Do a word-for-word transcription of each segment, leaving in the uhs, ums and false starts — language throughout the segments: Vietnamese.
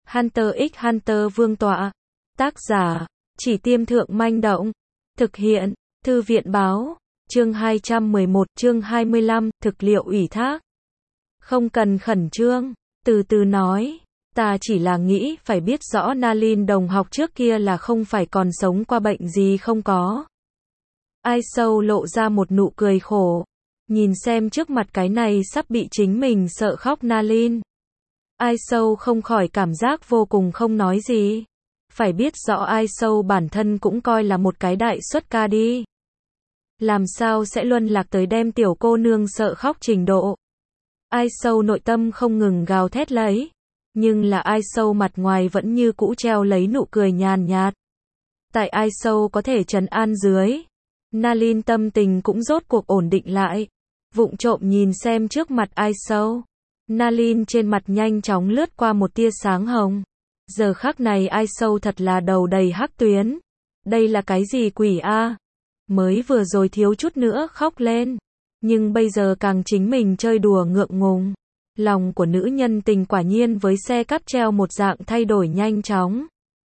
Hunter x Hunter Vương tọa. Tác giả, Chỉ Tiêm Thượng Manh Động. Thực hiện, Thư viện Báo. Chương hai trăm mười một, chương hai mươi lăm, thực liệu ủy thác. Không cần khẩn trương, từ từ nói. Ta chỉ là nghĩ phải biết rõ Nalin đồng học trước kia là không phải còn sống qua bệnh gì không có. Ai Sâu lộ ra một nụ cười khổ. Nhìn xem trước mặt cái này sắp bị chính mình sợ khóc Nalin. Ai Sâu không khỏi cảm giác vô cùng không nói gì. Phải biết rõ Ai Sâu bản thân cũng coi là một cái đại xuất ca đi. Làm sao sẽ luân lạc tới đem tiểu cô nương sợ khóc trình độ. Ai Sâu nội tâm không ngừng gào thét lấy. Nhưng là Ai Sâu mặt ngoài vẫn như cũ treo lấy nụ cười nhàn nhạt. Tại Ai Sâu có thể trấn an dưới. Nalin tâm tình cũng rốt cuộc ổn định lại. Vụng trộm nhìn xem trước mặt Ai Sâu. Nalin trên mặt nhanh chóng lướt qua một tia sáng hồng. Giờ khắc này Ai Sâu thật là đầu đầy hắc tuyến. Đây là cái gì quỷ a? Mới vừa rồi thiếu chút nữa khóc lên. Nhưng bây giờ càng chính mình chơi đùa ngượng ngùng. Lòng của nữ nhân tình quả nhiên với xe cáp treo một dạng thay đổi nhanh chóng.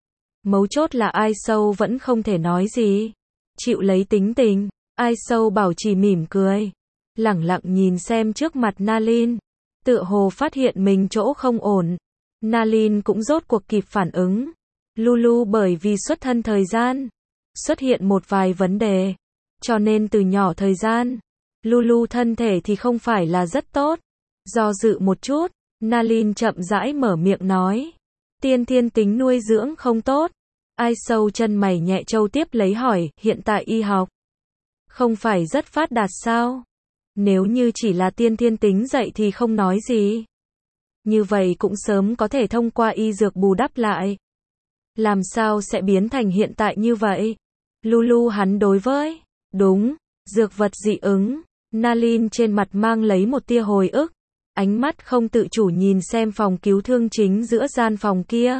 Mấu chốt là Ai Sâu vẫn không thể nói gì. Chịu lấy tính tình. Ai Sâu bảo trì mỉm cười. Lẳng lặng nhìn xem trước mặt Nalin. Tựa hồ phát hiện mình chỗ không ổn. Nalin cũng rốt cuộc kịp phản ứng. Lulu bởi vì xuất thân thời gian. Xuất hiện một vài vấn đề. Cho nên từ nhỏ thời gian. Lulu thân thể thì không phải là rất tốt. Do dự một chút. Nalin chậm rãi mở miệng nói. Tiên thiên tính nuôi dưỡng không tốt. Ai Sâu chân mày nhẹ trâu tiếp lấy hỏi. Hiện tại y học không phải rất phát đạt sao? Nếu như chỉ là tiên thiên tính dạy thì không nói gì. Như vậy cũng sớm có thể thông qua y dược bù đắp lại. Làm sao sẽ biến thành hiện tại như vậy? Lulu hắn đối với. Đúng, dược vật dị ứng. Nalin trên mặt mang lấy một tia hồi ức. Ánh mắt không tự chủ nhìn xem phòng cứu thương chính giữa gian phòng kia.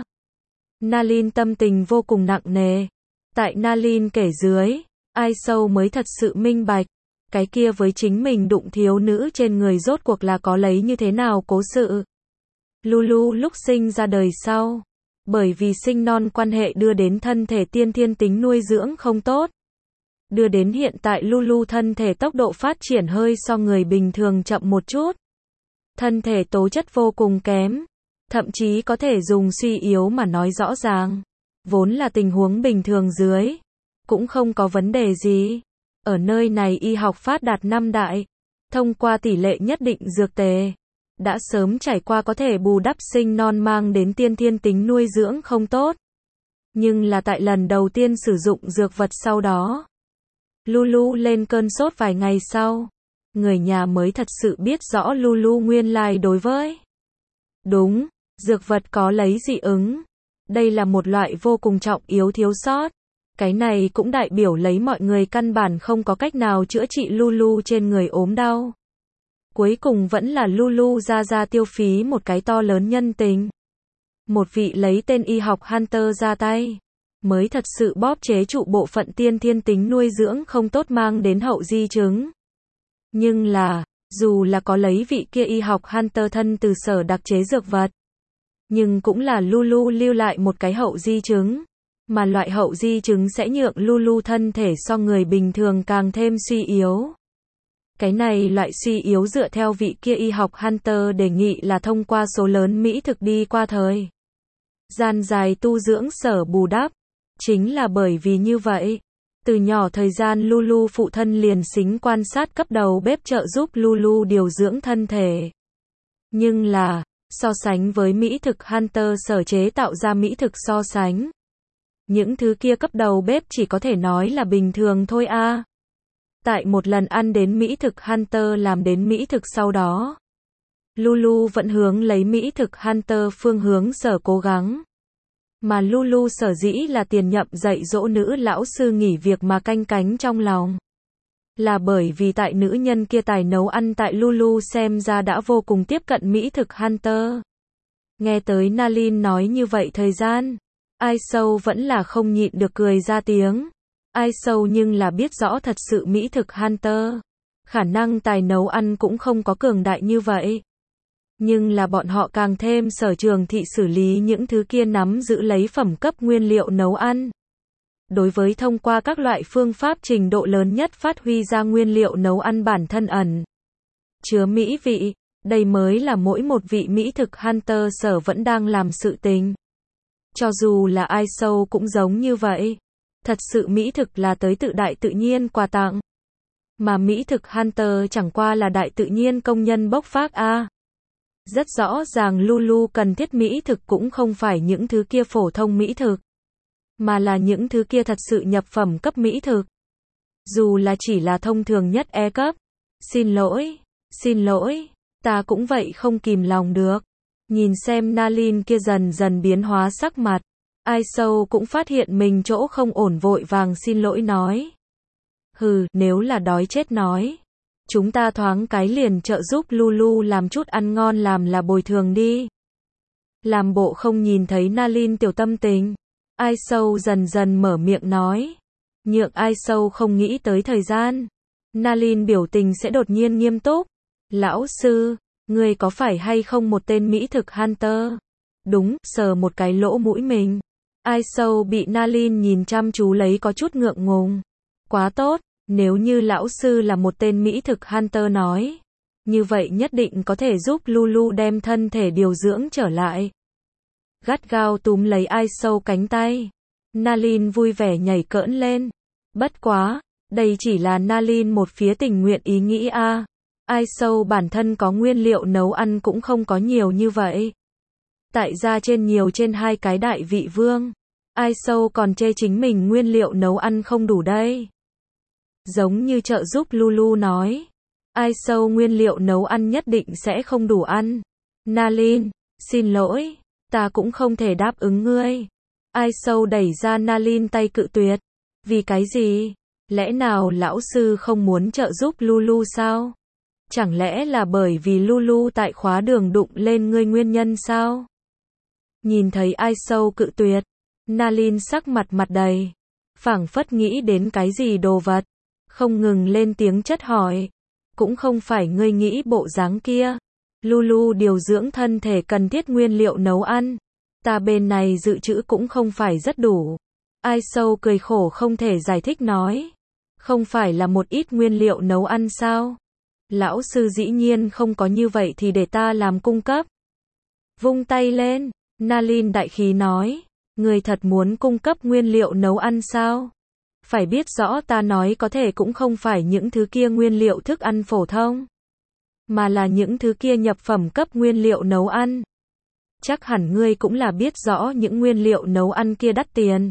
Nalin tâm tình vô cùng nặng nề. Tại Nalin kể dưới, Ai Sâu mới thật sự minh bạch. Cái kia với chính mình đụng thiếu nữ trên người rốt cuộc là có lấy như thế nào cố sự. Lulu lúc sinh ra đời sau. Bởi vì sinh non quan hệ đưa đến thân thể tiên thiên tính nuôi dưỡng không tốt. Đưa đến hiện tại Lulu thân thể tốc độ phát triển hơi so người bình thường chậm một chút. Thân thể tố chất vô cùng kém. Thậm chí có thể dùng suy yếu mà nói rõ ràng. Vốn là tình huống bình thường dưới. Cũng không có vấn đề gì. Ở nơi này y học phát đạt năm đại. Thông qua tỷ lệ nhất định dược tề. Đã sớm trải qua có thể bù đắp sinh non mang đến tiên thiên tính nuôi dưỡng không tốt. Nhưng là tại lần đầu tiên sử dụng dược vật sau đó. Lulu lên cơn sốt vài ngày sau. Người nhà mới thật sự biết rõ Lulu nguyên lai đối với. Đúng, dược vật có lấy dị ứng. Đây là một loại vô cùng trọng yếu thiếu sót. Cái này cũng đại biểu lấy mọi người căn bản không có cách nào chữa trị Lulu trên người ốm đau. Cuối cùng vẫn là Lulu ra ra tiêu phí một cái to lớn nhân tình. Một vị lấy tên y học Hunter ra tay. Mới thật sự bóp chế trụ bộ phận tiên thiên tính nuôi dưỡng không tốt mang đến hậu di chứng. Nhưng là, dù là có lấy vị kia y học Hunter thân từ sở đặc chế dược vật. Nhưng cũng là Lulu lưu lại một cái hậu di chứng. Mà loại hậu di chứng sẽ nhượng Lulu thân thể so người bình thường càng thêm suy yếu. Cái này loại suy yếu dựa theo vị kia y học Hunter đề nghị là thông qua số lớn mỹ thực đi qua thời gian dài tu dưỡng sở bù đắp. Chính là bởi vì như vậy. Từ nhỏ thời gian Lulu phụ thân liền xính quan sát cấp đầu bếp trợ giúp Lulu điều dưỡng thân thể. Nhưng là, so sánh với mỹ thực Hunter sở chế tạo ra mỹ thực so sánh. Những thứ kia cấp đầu bếp chỉ có thể nói là bình thường thôi a. À. Tại một lần ăn đến mỹ thực Hunter làm đến mỹ thực sau đó. Lulu vẫn hướng lấy mỹ thực Hunter phương hướng sở cố gắng. Mà Lulu sở dĩ là tiền nhậm dạy dỗ nữ lão sư nghỉ việc mà canh cánh trong lòng. Là bởi vì tại nữ nhân kia tài nấu ăn tại Lulu xem ra đã vô cùng tiếp cận mỹ thực Hunter. Nghe tới Nalin nói như vậy thời gian. Ai Sâu vẫn là không nhịn được cười ra tiếng. Ai Sâu nhưng là biết rõ thật sự mỹ thực Hunter. Khả năng tài nấu ăn cũng không có cường đại như vậy. Nhưng là bọn họ càng thêm sở trường thị xử lý những thứ kia nắm giữ lấy phẩm cấp nguyên liệu nấu ăn. Đối với thông qua các loại phương pháp trình độ lớn nhất phát huy ra nguyên liệu nấu ăn bản thân ẩn chứa mỹ vị, đây mới là mỗi một vị mỹ thực hunter sở vẫn đang làm sự tình. Cho dù là ai sâu cũng giống như vậy. Thật sự mỹ thực là tới tự đại tự nhiên quà tặng. Mà mỹ thực hunter chẳng qua là đại tự nhiên công nhân bốc phác a. Rất rõ ràng Lulu cần thiết mỹ thực cũng không phải những thứ kia phổ thông mỹ thực, mà là những thứ kia thật sự nhập phẩm cấp mỹ thực. Dù là chỉ là thông thường nhất E cấp. Xin lỗi, xin lỗi, ta cũng vậy không kìm lòng được. Nhìn xem Nalin kia dần dần biến hóa sắc mặt, Ai Sâu cũng phát hiện mình chỗ không ổn vội vàng xin lỗi nói. Hừ, nếu là đói chết nói. Chúng ta thoáng cái liền trợ giúp Lulu làm chút ăn ngon làm là bồi thường đi. Làm bộ không nhìn thấy Nalin tiểu tâm tình. Ai Sâu dần dần mở miệng nói. Nhượng Ai Sâu không nghĩ tới thời gian. Nalin biểu tình sẽ đột nhiên nghiêm túc. Lão sư, người có phải hay không một tên mỹ thực hunter? Đúng, sờ một cái lỗ mũi mình. Ai Sâu bị Nalin nhìn chăm chú lấy có chút ngượng ngùng. Quá tốt, nếu như lão sư là một tên mỹ thực hunter nói. Như vậy nhất định có thể giúp Lulu đem thân thể điều dưỡng trở lại. Gắt gao túm lấy Ai Sâu cánh tay. Nalin vui vẻ nhảy cỡn lên. Bất quá, đây chỉ là Nalin một phía tình nguyện ý nghĩ a. À. Ai Sâu bản thân có nguyên liệu nấu ăn cũng không có nhiều như vậy. Tại ra trên nhiều trên hai cái đại vị vương. Ai Sâu còn chê chính mình nguyên liệu nấu ăn không đủ đây. Giống như trợ giúp Lulu nói. Ai Sâu nguyên liệu nấu ăn nhất định sẽ không đủ ăn. Nalin, xin lỗi, ta cũng không thể đáp ứng ngươi. Ai Sâu đẩy ra Nalin tay cự tuyệt. Vì cái gì? Lẽ nào lão sư không muốn trợ giúp Lulu sao? Chẳng lẽ là bởi vì Lulu tại khóa đường đụng lên ngươi nguyên nhân sao? Nhìn thấy Ai Sâu cự tuyệt, Nalin sắc mặt mặt đầy, phảng phất nghĩ đến cái gì đồ vật, không ngừng lên tiếng chất hỏi. Cũng không phải ngươi nghĩ bộ dáng kia. Lulu điều dưỡng thân thể cần thiết nguyên liệu nấu ăn. Ta bên này dự trữ cũng không phải rất đủ. Ai Sâu cười khổ không thể giải thích nói. Không phải là một ít nguyên liệu nấu ăn sao? Lão sư dĩ nhiên không có như vậy thì để ta làm cung cấp. Vung tay lên, Nalin đại khí nói. Người thật muốn cung cấp nguyên liệu nấu ăn sao? Phải biết rõ ta nói có thể cũng không phải những thứ kia nguyên liệu thức ăn phổ thông, mà là những thứ kia nhập phẩm cấp nguyên liệu nấu ăn. Chắc hẳn ngươi cũng là biết rõ những nguyên liệu nấu ăn kia đắt tiền.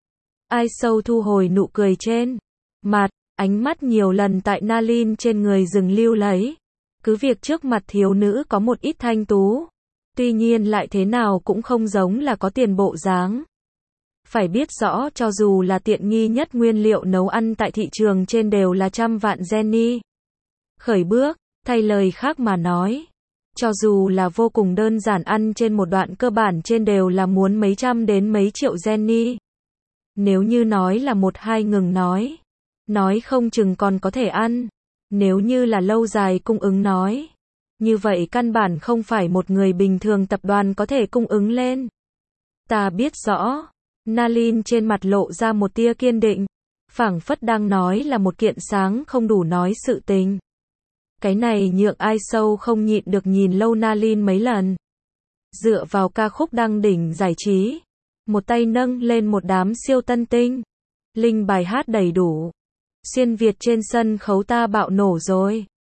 Ai Sâu thu hồi nụ cười trên mặt, ánh mắt nhiều lần tại Nalin trên người dừng lưu lấy. Cứ việc trước mặt thiếu nữ có một ít thanh tú, tuy nhiên lại thế nào cũng không giống là có tiền bộ dáng. Phải biết rõ cho dù là tiện nghi nhất nguyên liệu nấu ăn tại thị trường trên đều là trăm vạn Jenny. Khởi bước, thay lời khác mà nói. Cho dù là vô cùng đơn giản ăn trên một đoạn cơ bản trên đều là muốn mấy trăm đến mấy triệu Jenny. Nếu như nói là một hai ngừng nói. Nói không chừng còn có thể ăn. Nếu như là lâu dài cung ứng nói. Như vậy căn bản không phải một người bình thường tập đoàn có thể cung ứng lên. Ta biết rõ. Nalin trên mặt lộ ra một tia kiên định. Phảng phất đang nói là một kiện sáng không đủ nói sự tình. Cái này nhượng Ai Sâu không nhịn được nhìn lâu Nalin mấy lần. Dựa vào ca khúc đăng đỉnh giải trí. Một tay nâng lên một đám siêu tân tinh. Linh bài hát đầy đủ. Xuyên Việt trên sân khấu ta bạo nổ rồi.